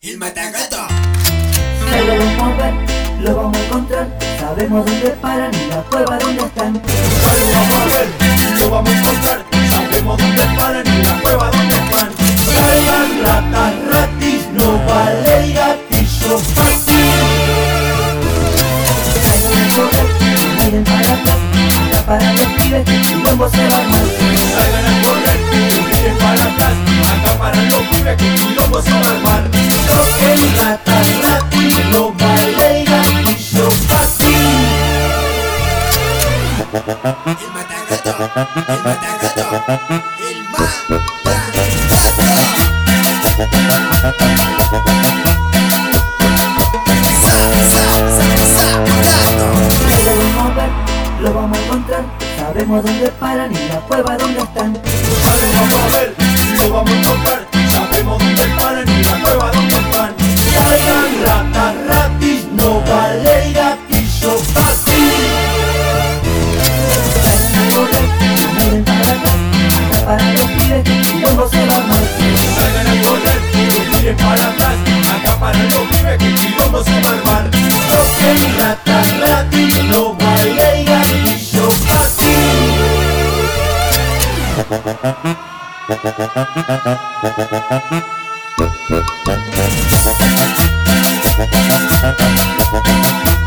El Matagato. Ya lo vamos a ver, lo vamos a encontrar. Sabemos dónde paran y la cueva dónde están. Ya lo vamos a ver, lo vamos a encontrar. Sabemos dónde paran y la cueva dónde están. Salgan ratas, ratis, no vale gatillo fácil. Salgan a correr, no miren para atrás. Acá para los pibes que el quilombo se va a armar. Salgan a correr, no miren para atrás. Acá paran los pibes que el quilombo se va a armar. Toquen ratas, ratis, no vale gatillo fácil. El Matagato. El Matagato. El Matagato. Ya lo vamos a ver, lo vamos a encontrar. Sabemos dónde paran y la cueva dónde están. Ya lo vamos a ver, lo vamos a encontrar. Sabemos dónde paran y la cueva dónde están. Salgan ratas, ratis, no vale gatillo fácil. Salgan a correr, no miren para atrás. Acá para los pibes que el quilombo se va a armar. Salgan a correr, no miren para atrás. Acá paran los pibes que el quilombo se va a armar. Toquen ratas, ratis, no vale gatillo fácil. Thank you.